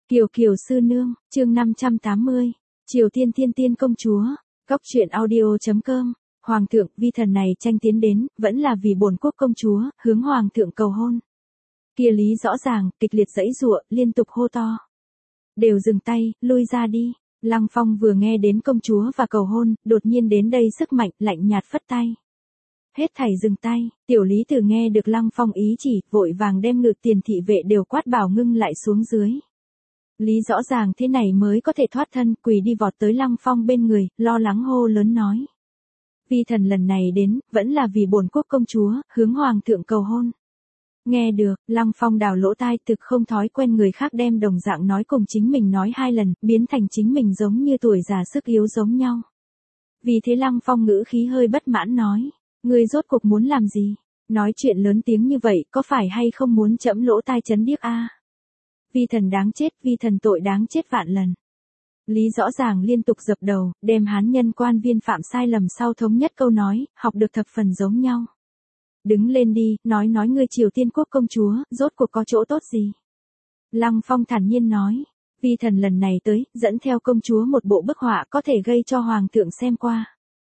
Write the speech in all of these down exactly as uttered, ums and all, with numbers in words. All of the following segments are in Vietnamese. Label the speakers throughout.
Speaker 1: Kiều Kiều sư nương, chương năm trăm tám mươi, Triều Tiên Thiên Tiên công chúa, Góc truyện audio.com, Hoàng thượng, vi thần này tranh tiến đến, vẫn là vì bổn quốc công chúa, hướng Hoàng thượng cầu hôn. Kia Lý rõ ràng, kịch liệt giãy giụa, liên tục hô to. Đều dừng tay, lui ra đi. Lăng Phong vừa nghe đến công chúa và cầu hôn, đột nhiên đến đây sức mạnh, lạnh nhạt phất tay. Hết thảy dừng tay, tiểu Lý Tử nghe được Lăng Phong ý chỉ, vội vàng đem ngự tiền thị vệ đều quát bảo ngưng lại xuống dưới. Lý rõ ràng thế này mới có thể thoát thân, quỳ đi vọt tới Lăng Phong bên người, lo lắng hô lớn nói. Vi thần lần này đến, vẫn là vì bổn quốc công chúa, hướng Hoàng thượng cầu hôn. Nghe được, Lăng Phong đào lỗ tai, thực không thói quen người khác đem đồng dạng nói cùng chính mình nói hai lần, biến thành chính mình giống như tuổi già sức yếu giống nhau. Vì thế Lăng Phong ngữ khí hơi bất mãn nói, ngươi rốt cuộc muốn làm gì? Nói chuyện lớn tiếng như vậy, có phải hay không muốn chẫm lỗ tai chấn điếc a? Vi thần đáng chết, vi thần tội đáng chết vạn lần. Lý rõ ràng liên tục dập đầu, đem hán nhân quan viên phạm sai lầm sau thống nhất câu nói, học được thập phần giống nhau. Đứng lên đi, nói nói ngươi Triều Tiên quốc công chúa, rốt cuộc có chỗ tốt gì? Lăng Phong thản nhiên nói, vi thần lần này tới, dẫn theo công chúa một bộ bức họa có thể gây cho Hoàng thượng xem qua.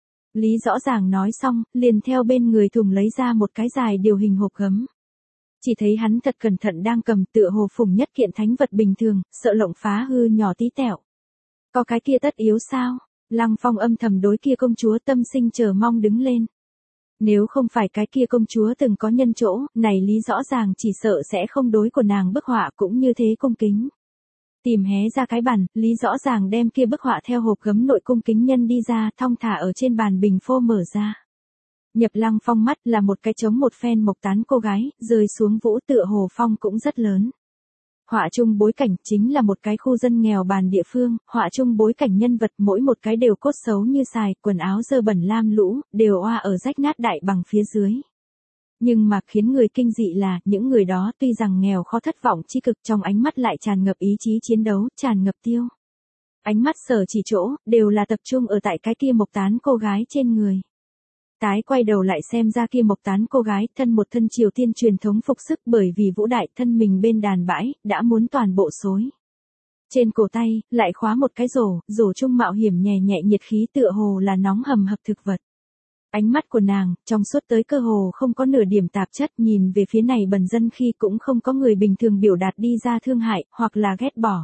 Speaker 1: Lý rõ ràng nói xong, liền theo bên người thùng lấy ra một cái dài điều hình hộp gấm. Chỉ thấy hắn thật cẩn thận đang cầm tựa hồ phùng nhất kiện thánh vật bình thường, sợ lộng phá hư nhỏ tí tẹo. Có cái kia tất yếu sao? Lăng Phong âm thầm đối kia công chúa tâm sinh chờ mong đứng lên. Nếu không phải cái kia công chúa từng có nhân chỗ, này Lý rõ ràng chỉ sợ sẽ không đối của nàng bức họa cũng như thế cung kính. Tìm hé ra cái bàn, Lý rõ ràng đem kia bức họa theo hộp gấm nội cung kính nhân đi ra, thong thả ở trên bàn bình phô mở ra. Nhập Lăng Phong mắt là một cái trống một phen mộc tán cô gái, rơi xuống vũ tựa hồ phong cũng rất lớn. Họa chung bối cảnh chính là một cái khu dân nghèo bàn địa phương, họa chung bối cảnh nhân vật mỗi một cái đều cốt xấu như xài, quần áo dơ bẩn lam lũ, đều oa ở rách nát đại bằng phía dưới. Nhưng mà khiến người kinh dị là, những người đó tuy rằng nghèo khó thất vọng chi cực trong ánh mắt lại tràn ngập ý chí chiến đấu, tràn ngập tiêu. Ánh mắt sở chỉ chỗ, đều là tập trung ở tại cái kia mộc tán cô gái trên người. Tái quay đầu lại xem ra kia mộc tán cô gái, thân một thân Triều Tiên truyền thống phục sức bởi vì vũ đại thân mình bên đàn bãi, đã muốn toàn bộ xối. Trên cổ tay, lại khóa một cái rổ, rổ chung mạo hiểm nhẹ nhẹ nhiệt khí tựa hồ là nóng hầm hập thực vật. Ánh mắt của nàng, trong suốt tới cơ hồ không có nửa điểm tạp chất, nhìn về phía này bần dân khi cũng không có người bình thường biểu đạt đi ra thương hại, hoặc là ghét bỏ.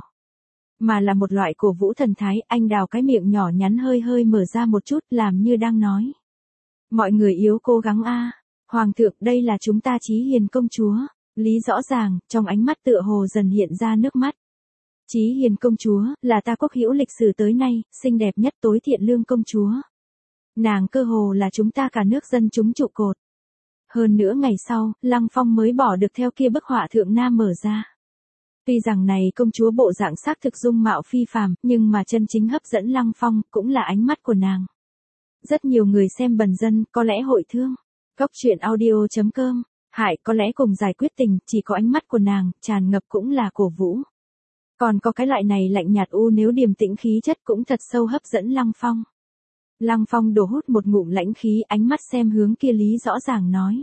Speaker 1: Mà là một loại cổ vũ thần thái, anh đào cái miệng nhỏ nhắn hơi hơi mở ra một chút, làm như đang nói. Mọi người yếu cố gắng a, Hoàng thượng, đây là chúng ta Chí Hiền công chúa. Lý rõ ràng, trong ánh mắt tựa hồ dần hiện ra nước mắt. Chí Hiền công chúa, là ta quốc hữu lịch sử tới nay, xinh đẹp nhất tối thiện lương công chúa. Nàng cơ hồ là chúng ta cả nước dân chúng trụ cột. Hơn nữa ngày sau, Lăng Phong mới bỏ được theo kia bức họa thượng nam mở ra. Tuy rằng này công chúa bộ dạng xác thực dung mạo phi phàm, nhưng mà chân chính hấp dẫn Lăng Phong, cũng là ánh mắt của nàng. Rất nhiều người xem bần dân, có lẽ hội thương. Góc truyện audio.com, hại có lẽ cùng giải quyết tình, chỉ có ánh mắt của nàng, tràn ngập cũng là cổ vũ. Còn có cái loại này lạnh nhạt u nếu điềm tĩnh khí chất cũng thật sâu hấp dẫn Lăng Phong. Lăng Phong đổ hút một ngụm lãnh khí, ánh mắt xem hướng kia Lý rõ ràng nói.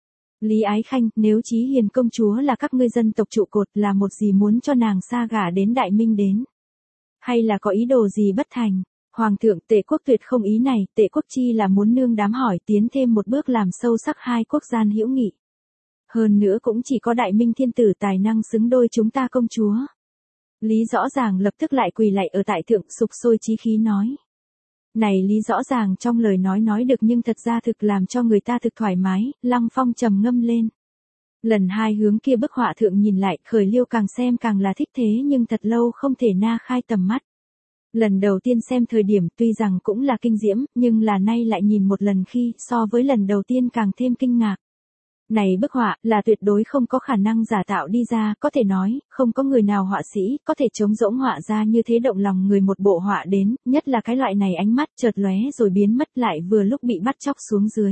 Speaker 1: Lý Ái Khanh, nếu Chí Hiền công chúa là các ngươi dân tộc trụ cột, là một gì muốn cho nàng xa gả đến Đại Minh đến? Hay là có ý đồ gì bất thành? Hoàng thượng, Tề quốc tuyệt không ý này, Tề quốc chi là muốn nương đám hỏi tiến thêm một bước làm sâu sắc hai quốc gian hữu nghị. Hơn nữa cũng chỉ có Đại Minh thiên tử tài năng xứng đôi chúng ta công chúa. Lý rõ ràng lập tức lại quỳ lạy ở tại thượng, sục sôi chí khí nói. Này Lý rõ ràng trong lời nói nói được nhưng thật ra thực làm cho người ta thực thoải mái, Lăng Phong trầm ngâm lên. Lần hai hướng kia bức họa thượng nhìn lại, khởi liêu càng xem càng là thích thế nhưng thật lâu không thể na khai tầm mắt. Lần đầu tiên xem thời điểm tuy rằng cũng là kinh diễm, nhưng là nay lại nhìn một lần khi so với lần đầu tiên càng thêm kinh ngạc. Này bức họa là tuyệt đối không có khả năng giả tạo đi ra, có thể nói, không có người nào họa sĩ có thể trống rỗng họa ra như thế động lòng người một bộ họa đến, nhất là cái loại này ánh mắt chợt lóe rồi biến mất lại vừa lúc bị bắt chóc xuống dưới.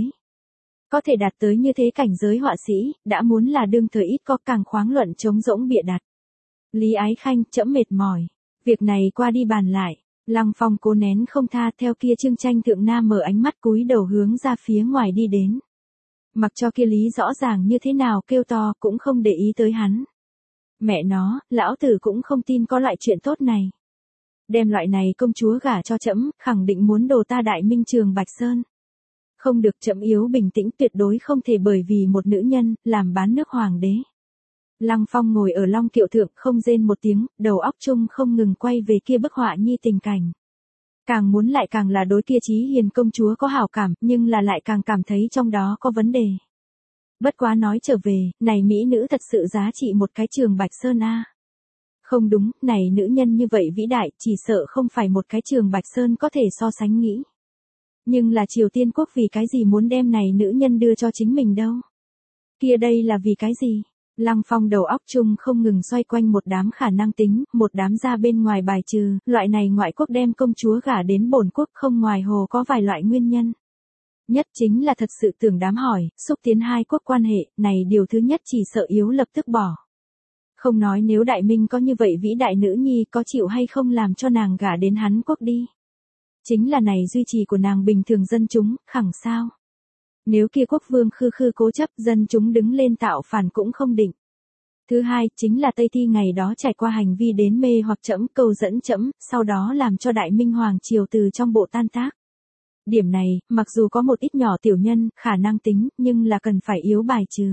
Speaker 1: Có thể đạt tới như thế cảnh giới họa sĩ, đã muốn là đương thời ít có càng khoáng luận trống rỗng bịa đặt. Lý Ái Khanh, trẫm mệt mỏi. Việc này qua đi bàn lại. Lăng Phong cố nén không tha theo kia Trương Tranh thượng nam mở ánh mắt cúi đầu hướng ra phía ngoài đi đến. Mặc cho kia Lý rõ ràng như thế nào kêu to cũng không để ý tới hắn. Mẹ nó, lão tử cũng không tin có loại chuyện tốt này. Đem loại này công chúa gả cho trẫm, khẳng định muốn đồ ta Đại Minh Trường Bạch Sơn. Không được, trẫm yếu bình tĩnh, tuyệt đối không thể bởi vì một nữ nhân, làm bán nước hoàng đế. Lăng Phong ngồi ở long kiệu thượng không rên một tiếng, đầu óc chung không ngừng quay về kia bức họa nhi tình cảnh. Càng muốn lại càng là đối kia Chí Hiền công chúa có hảo cảm, nhưng là lại càng cảm thấy trong đó có vấn đề. Bất quá nói trở về, này mỹ nữ thật sự giá trị một cái Trường Bạch Sơn a. Không đúng, này nữ nhân như vậy vĩ đại, chỉ sợ không phải một cái Trường Bạch Sơn có thể so sánh nghĩ. Nhưng là Triều Tiên quốc vì cái gì muốn đem này nữ nhân đưa cho chính mình đâu? Kia đây là vì cái gì? Lăng Phong đầu óc chung không ngừng xoay quanh một đám khả năng tính, một đám ra bên ngoài bài trừ, loại này ngoại quốc đem công chúa gả đến bổn quốc không ngoài hồ có vài loại nguyên nhân. Nhất chính là thật sự tưởng đám hỏi, xúc tiến hai quốc quan hệ, này điều thứ nhất chỉ sợ yếu lập tức bỏ. Không nói nếu Đại Minh có như vậy vĩ đại nữ nhi có chịu hay không làm cho nàng gả đến hắn quốc đi. Chính là này duy trì của nàng bình thường dân chúng, khẳng sao. Nếu kia quốc vương khư khư cố chấp dân chúng đứng lên tạo phản cũng không định. Thứ hai, chính là Tây Thi ngày đó trải qua hành vi đến mê hoặc trẫm cầu dẫn trẫm, sau đó làm cho Đại Minh Hoàng Triều từ trong bộ tan tác. Điểm này, mặc dù có một ít nhỏ tiểu nhân, khả năng tính, nhưng là cần phải yếu bài trừ.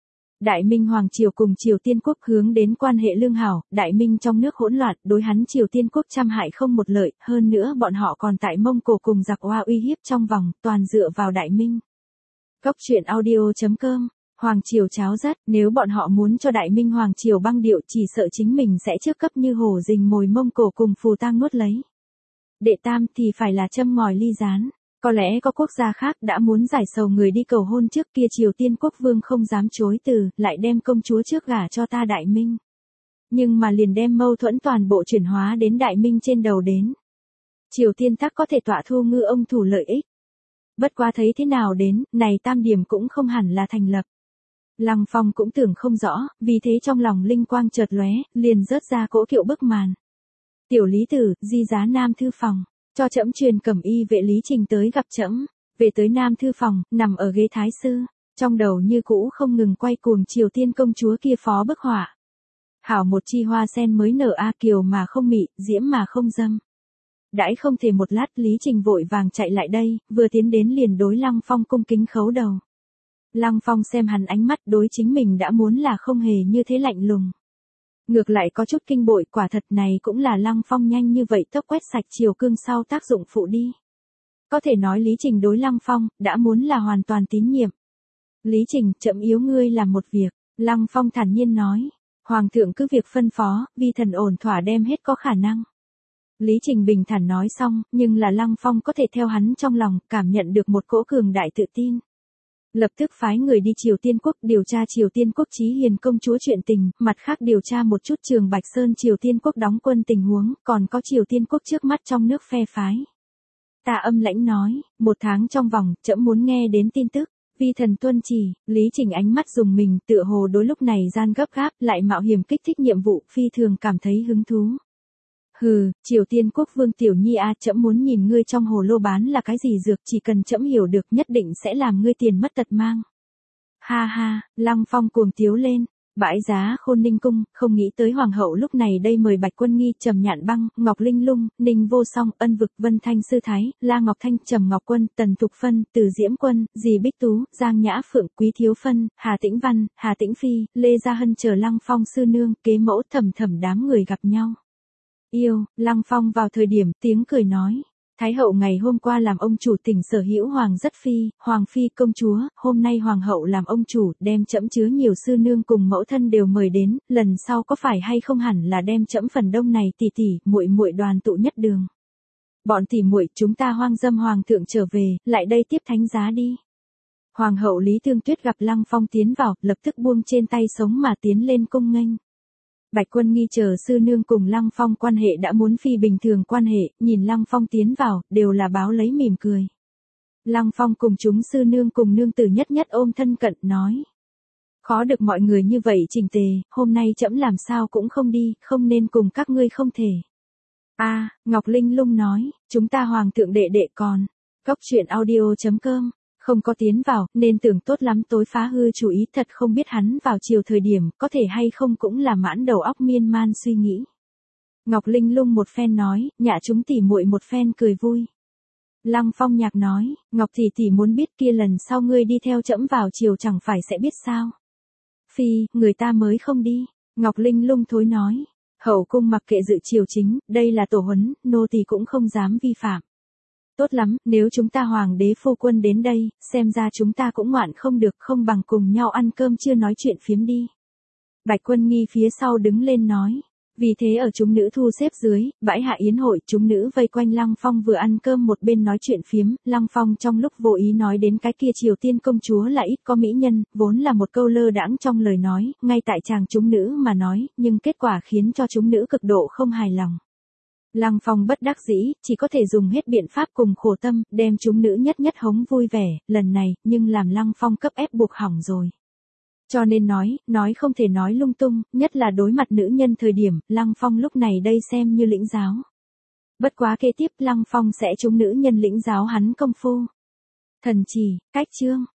Speaker 1: Đại Minh Hoàng Triều cùng Triều Tiên Quốc hướng đến quan hệ lương hảo, Đại Minh trong nước hỗn loạn, đối hắn Triều Tiên Quốc trăm hại không một lợi, hơn nữa bọn họ còn tại Mông Cổ cùng giặc Hoa uy hiếp trong vòng, toàn dựa vào Đại Minh. Cốc truyện audio chấm com, Hoàng Triều cháo dắt, nếu bọn họ muốn cho Đại Minh Hoàng Triều băng điệu chỉ sợ chính mình sẽ trước cấp như hổ rình mồi Mông Cổ cùng phù tang nuốt lấy. Đệ tam thì phải là châm ngòi ly gián. Có lẽ có quốc gia khác đã muốn giải sầu người đi cầu hôn trước kia Triều Tiên quốc vương không dám chối từ, lại đem công chúa trước gả cho ta Đại Minh. Nhưng mà liền đem mâu thuẫn toàn bộ chuyển hóa đến Đại Minh trên đầu đến. Triều Tiên tắc có thể tọa thu ngư ông thủ lợi ích. Bất quá thấy thế nào đến, này tam điểm cũng không hẳn là thành lập. Lăng Phong cũng tưởng không rõ, vì thế trong lòng linh quang chợt lóe, liền rớt ra cỗ kiệu bức màn. Tiểu lý tử, di giá Nam thư phòng. Cho trẫm truyền cẩm y vệ Lý Trình tới gặp trẫm. Về tới Nam thư phòng, nằm ở ghế thái sư, trong đầu như cũ không ngừng quay cuồng Triều Tiên công chúa kia phó bức họa. Hảo một chi hoa sen mới nở a kiều mà không mị, diễm mà không dâm. Đãi không thể một lát, Lý Trình vội vàng chạy lại đây, vừa tiến đến liền đối Lăng Phong cung kính khấu đầu. Lăng Phong xem hắn ánh mắt đối chính mình đã muốn là không hề như thế lạnh lùng. Ngược lại có chút kinh bội, quả thật này cũng là Lăng Phong nhanh như vậy tốc quét sạch triều cương sau tác dụng phụ đi. Có thể nói Lý Trình đối Lăng Phong, đã muốn là hoàn toàn tín nhiệm. Lý Trình, trẫm yếu ngươi làm một việc, Lăng Phong thản nhiên nói. Hoàng thượng cứ việc phân phó, vi thần ổn thỏa đem hết có khả năng. Lý Trình bình thản nói xong, nhưng là Lăng Phong có thể theo hắn trong lòng, cảm nhận được một cỗ cường đại tự tin. Lập tức phái người đi Triều Tiên Quốc điều tra Triều Tiên Quốc Chí Hiền công chúa chuyện tình, mặt khác điều tra một chút Trường Bạch Sơn Triều Tiên Quốc đóng quân tình huống, còn có Triều Tiên Quốc trước mắt trong nước phe phái. Ta âm lãnh nói, một tháng trong vòng, trẫm muốn nghe đến tin tức, vi thần tuân chỉ. Lý Trình ánh mắt dùng mình, tựa hồ đối lúc này gian gấp gáp, lại mạo hiểm kích thích nhiệm vụ, phi thường cảm thấy hứng thú. Hừ, Triều Tiên Quốc vương tiểu nhi a, trẫm muốn nhìn ngươi trong hồ lô bán là cái gì dược, chỉ cần trẫm hiểu được nhất định sẽ làm ngươi tiền mất tật mang. Ha ha, Lăng Phong cuồng tiếu lên, bãi giá Khôn Ninh cung, không nghĩ tới hoàng hậu lúc này đây mời Bạch Quân Nghi, Trầm Nhạn Băng, Ngọc Linh Lung, Ninh Vô Song, Ân Vực, Vân Thanh Sư Thái, La Ngọc Thanh, Trầm Ngọc Quân, Tần Thục Phân, Từ Diễm Quân, Dì Bích Tú, Giang Nhã Phượng, Quý Thiếu Phân, Hà Tĩnh Văn, Hà Tĩnh Phi, Lê Gia Hân chờ Lăng Phong sư nương, kế mẫu thầm thầm đám người gặp nhau. Yêu, Lăng Phong vào thời điểm tiếng cười nói. Thái hậu ngày hôm qua làm ông chủ tỉnh Sở Hữu Hoàng rất phi, Hoàng phi công chúa, hôm nay hoàng hậu làm ông chủ, đem trẫm chứa nhiều sư nương cùng mẫu thân đều mời đến, lần sau có phải hay không hẳn là đem trẫm phần đông này tỷ tỷ, muội muội đoàn tụ nhất đường. Bọn tỷ muội, chúng ta hoang dâm hoàng thượng trở về, lại đây tiếp thánh giá đi. Hoàng hậu Lý Thương Tuyết gặp Lăng Phong tiến vào, lập tức buông trên tay sống mà tiến lên cung nghênh. Bạch Quân Nghi chờ sư nương cùng Lăng Phong quan hệ đã muốn phi bình thường quan hệ, nhìn Lăng Phong tiến vào, đều là báo lấy mỉm cười. Lăng Phong cùng chúng sư nương cùng nương tử nhất nhất ôm thân cận nói. Khó được mọi người như vậy chỉnh tề, hôm nay trẫm làm sao cũng không đi, không nên cùng các ngươi không thể. A, à, Ngọc Linh Lung nói, chúng ta hoàng thượng đệ đệ còn. Cốc truyện audio chấm com Không có tiến vào, nên tưởng tốt lắm tối phá hư chủ ý, thật không biết hắn vào chiều thời điểm, có thể hay không cũng là mãn đầu óc miên man suy nghĩ. Ngọc Linh Lung một phen nói, nhạ chúng tỉ muội một phen cười vui. Lăng Phong Nhạc nói, Ngọc tỷ tỷ muốn biết kia lần sau ngươi đi theo trẫm vào chiều chẳng phải sẽ biết sao. Phi, người ta mới không đi. Ngọc Linh Lung thối nói, hậu cung mặc kệ dự triều chính, đây là tổ huấn, nô tỳ cũng không dám vi phạm. Tốt lắm, nếu chúng ta hoàng đế phu quân đến đây, xem ra chúng ta cũng ngoạn không được, không bằng cùng nhau ăn cơm chưa nói chuyện phiếm đi. Bạch Quân Nghi phía sau đứng lên nói. Vì thế ở chúng nữ thu xếp dưới, bãi hạ yến hội, chúng nữ vây quanh Lăng Phong vừa ăn cơm một bên nói chuyện phiếm, Lăng Phong trong lúc vô ý nói đến cái kia Triều Tiên công chúa là ít có mỹ nhân, vốn là một câu lơ đãng trong lời nói, ngay tại chàng chúng nữ mà nói, nhưng kết quả khiến cho chúng nữ cực độ không hài lòng. Lăng Phong bất đắc dĩ, chỉ có thể dùng hết biện pháp cùng khổ tâm, đem chúng nữ nhất nhất hống vui vẻ, lần này, nhưng làm Lăng Phong cấp ép buộc hỏng rồi. Cho nên nói, nói không thể nói lung tung, nhất là đối mặt nữ nhân thời điểm, Lăng Phong lúc này đây xem như lĩnh giáo. Bất quá kế tiếp Lăng Phong sẽ chúng nữ nhân lĩnh giáo hắn công phu. Thần chỉ, cách chương.